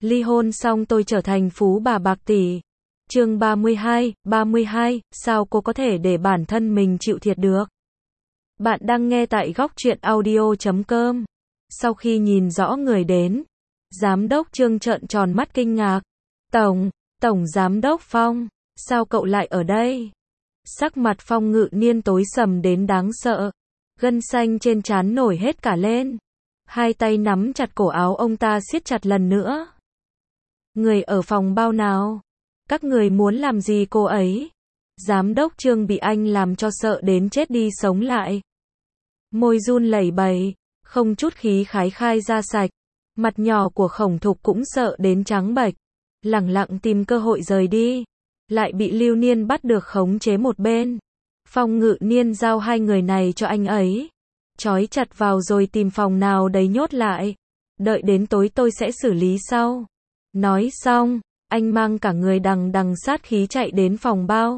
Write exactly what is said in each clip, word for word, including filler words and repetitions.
Ly hôn xong tôi trở thành phú bà bạc tỷ. Chương ba mươi hai, ba mươi hai, sao cô có thể để bản thân mình chịu thiệt được? Bạn đang nghe tại góc truyện audio chấm com. Sau khi nhìn rõ người đến, Giám đốc Trương trợn tròn mắt kinh ngạc. Tổng, Tổng Giám đốc Phong, sao cậu lại ở đây? Sắc mặt Phong Ngự Niên tối sầm đến đáng sợ. Gân xanh trên trán nổi hết cả lên. Hai tay nắm chặt cổ áo ông ta siết chặt lần nữa. Người ở phòng bao nào? Các người muốn làm gì cô ấy? Giám đốc Trương bị anh làm cho sợ đến chết đi sống lại. Môi run lẩy bẩy, không chút khí khái khai ra sạch. Mặt nhỏ của Khổng Thục cũng sợ đến trắng bệch, lẳng lặng tìm cơ hội rời đi, lại bị Lưu Niên bắt được khống chế một bên. Phong Ngự Niên giao hai người này cho anh ấy, trói chặt vào rồi tìm phòng nào đấy nhốt lại, đợi đến tối tôi sẽ xử lý sau. Nói xong, anh mang cả người đằng đằng sát khí chạy đến phòng bao.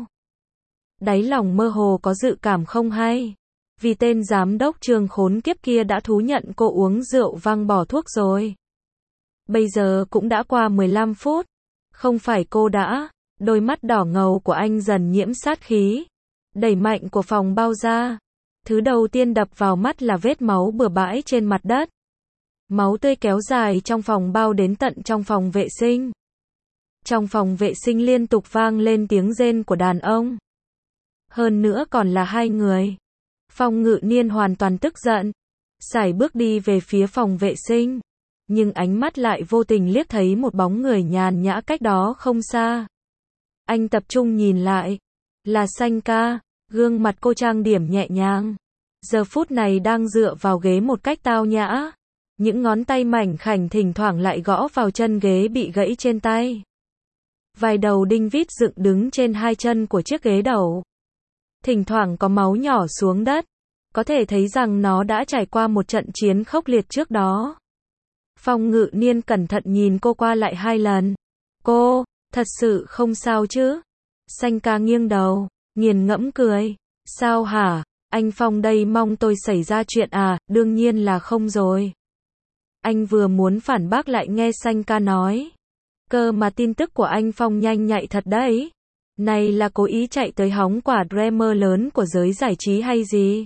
Đáy lòng mơ hồ có dự cảm không hay, vì tên giám đốc Trương khốn kiếp kia đã thú nhận cô uống rượu vang bỏ thuốc rồi. Bây giờ cũng đã qua mười lăm phút, không phải cô đã. Đôi mắt đỏ ngầu của anh dần nhiễm sát khí, đẩy mạnh của phòng bao ra. Thứ đầu tiên đập vào mắt là vết máu bừa bãi trên mặt đất. Máu tươi kéo dài trong phòng bao đến tận trong phòng vệ sinh. Trong phòng vệ sinh liên tục vang lên tiếng rên của đàn ông. Hơn nữa còn là hai người. Phong Ngự Niên hoàn toàn tức giận, sải bước đi về phía phòng vệ sinh, nhưng ánh mắt lại vô tình liếc thấy một bóng người nhàn nhã cách đó không xa. Anh tập trung nhìn lại, là Sanh Ca, gương mặt cô trang điểm nhẹ nhàng, giờ phút này đang dựa vào ghế một cách tao nhã, những ngón tay mảnh khảnh thỉnh thoảng lại gõ vào chân ghế bị gãy trên tay. Vài đầu đinh vít dựng đứng trên hai chân của chiếc ghế đầu. Thỉnh thoảng có máu nhỏ xuống đất, có thể thấy rằng nó đã trải qua một trận chiến khốc liệt trước đó. Phong Ngự Niên cẩn thận nhìn cô qua lại hai lần. Cô, thật sự không sao chứ? Sanh Ca nghiêng đầu, nghiền ngẫm cười. Sao hả? Anh Phong đây mong tôi xảy ra chuyện à? Đương nhiên là không rồi. Anh vừa muốn phản bác lại nghe Sanh Ca nói. Cơ mà tin tức của anh Phong nhanh nhạy thật đấy. Này là cố ý chạy tới hóng quả dreamer lớn của giới giải trí hay gì?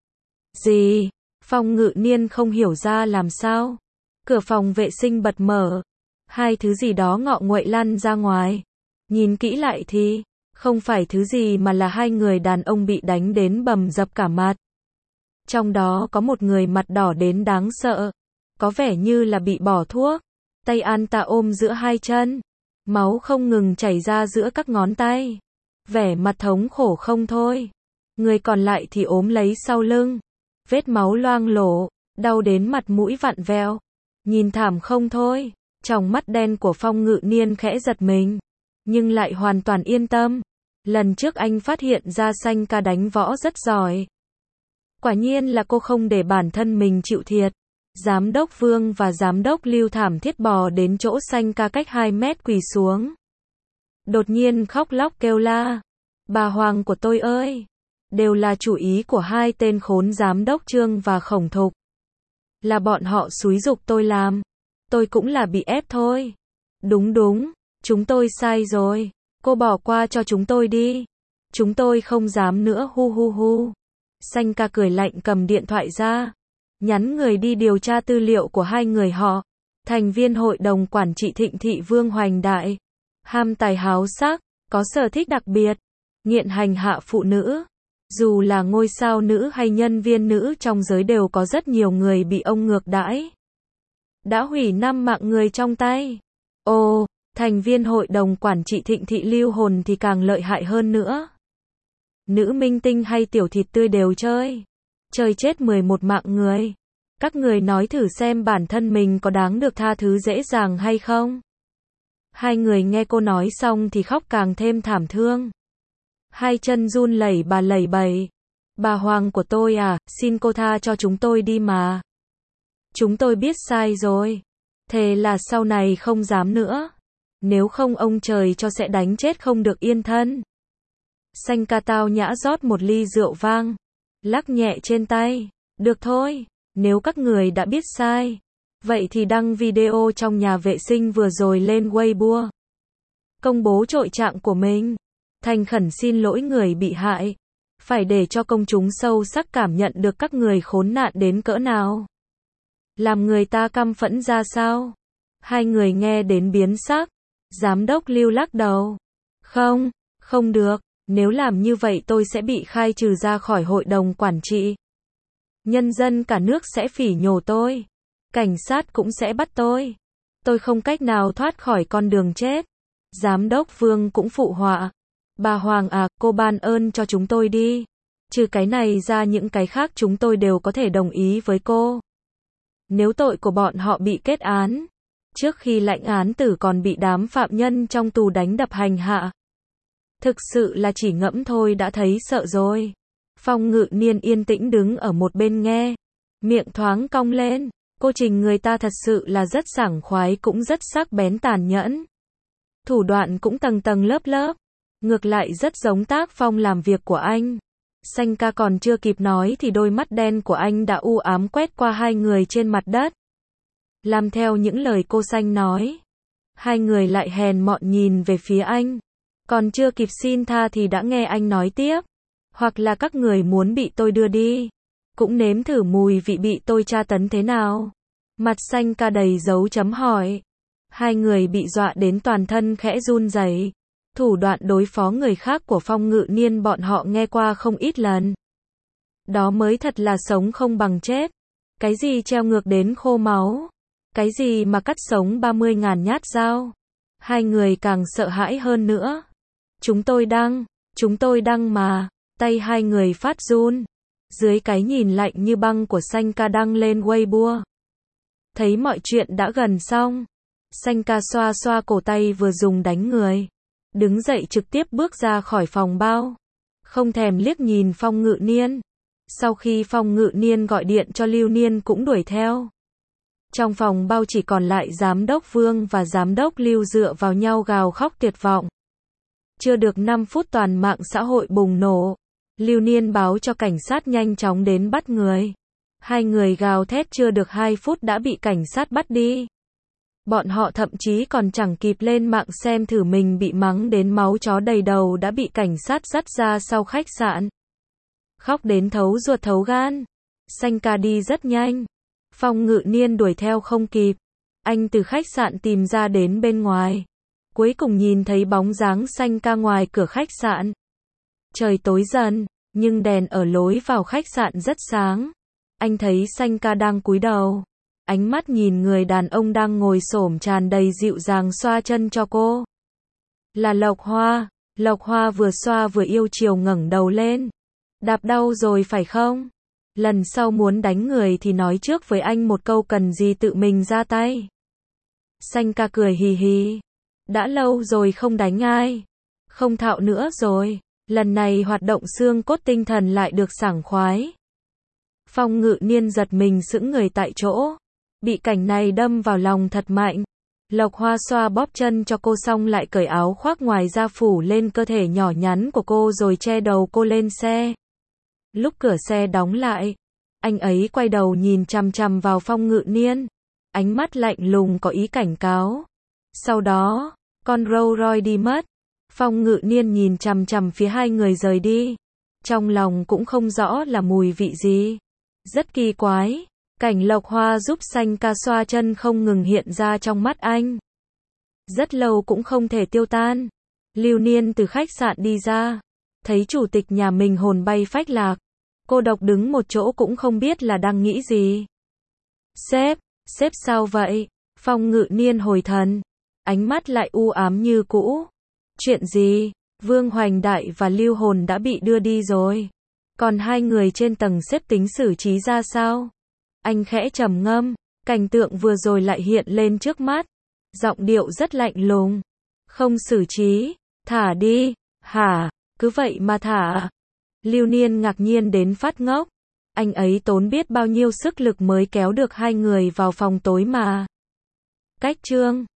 Gì? Phong Ngự Niên không hiểu ra làm sao. Cửa phòng vệ sinh bật mở. Hai thứ gì đó ngọ nguậy lăn ra ngoài. Nhìn kỹ lại thì, không phải thứ gì mà là hai người đàn ông bị đánh đến bầm dập cả mặt. Trong đó có một người mặt đỏ đến đáng sợ. Có vẻ như là bị bỏ thuốc. Tay anh ta ôm giữa hai chân. Máu không ngừng chảy ra giữa các ngón tay. Vẻ mặt thống khổ không thôi. Người còn lại thì ốm lấy sau lưng. Vết máu loang lổ, đau đến mặt mũi vặn vẹo. Nhìn thảm không thôi. Trong mắt đen của Phong Ngự Niên khẽ giật mình, nhưng lại hoàn toàn yên tâm. Lần trước anh phát hiện ra Sanh Ca đánh võ rất giỏi. Quả nhiên là cô không để bản thân mình chịu thiệt. Giám đốc Vương và giám đốc Lưu thảm thiết bò đến chỗ Sanh Ca cách hai mét quỳ xuống. Đột nhiên khóc lóc kêu la. Bà Hoàng của tôi ơi! Đều là chủ ý của hai tên khốn giám đốc Trương và Khổng Thục. Là bọn họ xúi giục tôi làm. Tôi cũng là bị ép thôi. Đúng đúng, chúng tôi sai rồi. Cô bỏ qua cho chúng tôi đi. Chúng tôi không dám nữa hu hu hu. Sanh Ca cười lạnh cầm điện thoại ra. Nhắn người đi điều tra tư liệu của hai người họ. Thành viên hội đồng quản trị Thịnh Thị Vương Hoành Đại. Ham tài háo sắc, có sở thích đặc biệt. Nghiện hành hạ phụ nữ. Dù là ngôi sao nữ hay nhân viên nữ trong giới đều có rất nhiều người bị ông ngược đãi. Đã hủy năm mạng người trong tay. Ồ, thành viên hội đồng quản trị Thịnh Thị Lưu Hồn thì càng lợi hại hơn nữa. Nữ minh tinh hay tiểu thịt tươi đều chơi. Chơi chết mười một mạng người. Các người nói thử xem bản thân mình có đáng được tha thứ dễ dàng hay không? Hai người nghe cô nói xong thì khóc càng thêm thảm thương. Hai chân run lẩy bà lẩy bẩy. Bà Hoàng của tôi à, xin cô tha cho chúng tôi đi mà. Chúng tôi biết sai rồi. Thề là sau này không dám nữa. Nếu không ông trời cho sẽ đánh chết không được yên thân. Sanh Ca tao nhã rót một ly rượu vang. Lắc nhẹ trên tay. Được thôi, nếu các người đã biết sai. Vậy thì đăng video trong nhà vệ sinh vừa rồi lên Weibo. Công bố tội trạng của mình. Thành khẩn xin lỗi người bị hại. Phải để cho công chúng sâu sắc cảm nhận được các người khốn nạn đến cỡ nào. Làm người ta căm phẫn ra sao? Hai người nghe đến biến sắc. Giám đốc Lưu lắc đầu. Không, không được. Nếu làm như vậy tôi sẽ bị khai trừ ra khỏi hội đồng quản trị. Nhân dân cả nước sẽ phỉ nhổ tôi. Cảnh sát cũng sẽ bắt tôi. Tôi không cách nào thoát khỏi con đường chết. Giám đốc Vương cũng phụ họa. Bà Hoàng à, cô ban ơn cho chúng tôi đi. Trừ cái này ra những cái khác chúng tôi đều có thể đồng ý với cô. Nếu tội của bọn họ bị kết án, trước khi lãnh án tử còn bị đám phạm nhân trong tù đánh đập hành hạ. Thực sự là chỉ ngẫm thôi đã thấy sợ rồi. Phong Ngự Niên yên tĩnh đứng ở một bên nghe. Miệng thoáng cong lên. Cô Trình người ta thật sự là rất sảng khoái cũng rất sắc bén tàn nhẫn. Thủ đoạn cũng tầng tầng lớp lớp. Ngược lại rất giống tác phong làm việc của anh. Xanh ca còn chưa kịp nói thì đôi mắt đen của anh đã u ám quét qua hai người trên mặt đất. Làm theo những lời cô Xanh nói. Hai người lại hèn mọn nhìn về phía anh. Còn chưa kịp xin tha thì đã nghe anh nói tiếp. Hoặc là các người muốn bị tôi đưa đi. Cũng nếm thử mùi vị bị tôi tra tấn thế nào. Mặt Xanh ca đầy dấu chấm hỏi. Hai người bị dọa đến toàn thân khẽ run rẩy. Thủ đoạn đối phó người khác của Phong Ngự Niên bọn họ nghe qua không ít lần. Đó mới thật là sống không bằng chết. Cái gì treo ngược đến khô máu. Cái gì mà cắt sống ba mươi ngàn nhát dao. Hai người càng sợ hãi hơn nữa. Chúng tôi đăng, chúng tôi đăng mà. Tay hai người phát run. Dưới cái nhìn lạnh như băng của Xanh ca đăng lên Weibo. Thấy mọi chuyện đã gần xong. Xanh ca xoa xoa cổ tay vừa dùng đánh người. Đứng dậy trực tiếp bước ra khỏi phòng bao. Không thèm liếc nhìn Phong Ngự Niên. Sau khi Phong Ngự Niên gọi điện cho Lưu Niên cũng đuổi theo. Trong phòng bao chỉ còn lại giám đốc Vương và giám đốc Lưu dựa vào nhau gào khóc tuyệt vọng. Chưa được năm phút toàn mạng xã hội bùng nổ. Lưu Niên báo cho cảnh sát nhanh chóng đến bắt người. Hai người gào thét chưa được hai phút đã bị cảnh sát bắt đi. Bọn họ thậm chí còn chẳng kịp lên mạng xem thử mình bị mắng đến máu chó đầy đầu đã bị cảnh sát dắt ra sau khách sạn. Khóc đến thấu ruột thấu gan. Xanh ca đi rất nhanh. Phong Ngự Niên đuổi theo không kịp. Anh từ khách sạn tìm ra đến bên ngoài. Cuối cùng nhìn thấy bóng dáng Xanh ca ngoài cửa khách sạn. Trời tối dần, nhưng đèn ở lối vào khách sạn rất sáng. Anh thấy Xanh ca đang cúi đầu. Ánh mắt nhìn người đàn ông đang ngồi xổm tràn đầy dịu dàng xoa chân cho cô. Là Lộc Hoa. Lộc Hoa vừa xoa vừa yêu chiều ngẩng đầu lên. Đạp đau rồi phải không? Lần sau muốn đánh người thì nói trước với anh một câu cần gì tự mình ra tay. Xanh ca cười hì hì. Đã lâu rồi không đánh ai. Không thạo nữa rồi. Lần này hoạt động xương cốt tinh thần lại được sảng khoái. Phong Ngự Niên giật mình sững người tại chỗ. Bị cảnh này đâm vào lòng thật mạnh. Lộc Hoa xoa bóp chân cho cô xong lại cởi áo khoác ngoài ra phủ lên cơ thể nhỏ nhắn của cô rồi che đầu cô lên xe. Lúc cửa xe đóng lại, anh ấy quay đầu nhìn chằm chằm vào Phong Ngự Niên. Ánh mắt lạnh lùng có ý cảnh cáo. Sau đó, con Rolls Royce đi mất. Phong Ngự Niên nhìn chằm chằm phía hai người rời đi. Trong lòng cũng không rõ là mùi vị gì. Rất kỳ quái. Cảnh Lộc Hoa giúp Xanh ca xoa chân không ngừng hiện ra trong mắt anh. Rất lâu cũng không thể tiêu tan. Lưu Niên từ khách sạn đi ra. Thấy chủ tịch nhà mình hồn bay phách lạc. Cô độc đứng một chỗ cũng không biết là đang nghĩ gì. Sếp, sếp sao vậy? Phong Ngự Niên hồi thần. Ánh mắt lại u ám như cũ. Chuyện gì? Vương Hoành Đại và Lưu Hồn đã bị đưa đi rồi. Còn hai người trên tầng xếp tính xử trí ra sao? Anh khẽ trầm ngâm. Cảnh tượng vừa rồi lại hiện lên trước mắt. Giọng điệu rất lạnh lùng. Không xử trí. Thả đi. Hả? Cứ vậy mà thả. Lưu Niên ngạc nhiên đến phát ngốc. Anh ấy tốn biết bao nhiêu sức lực mới kéo được hai người vào phòng tối mà. Cách chương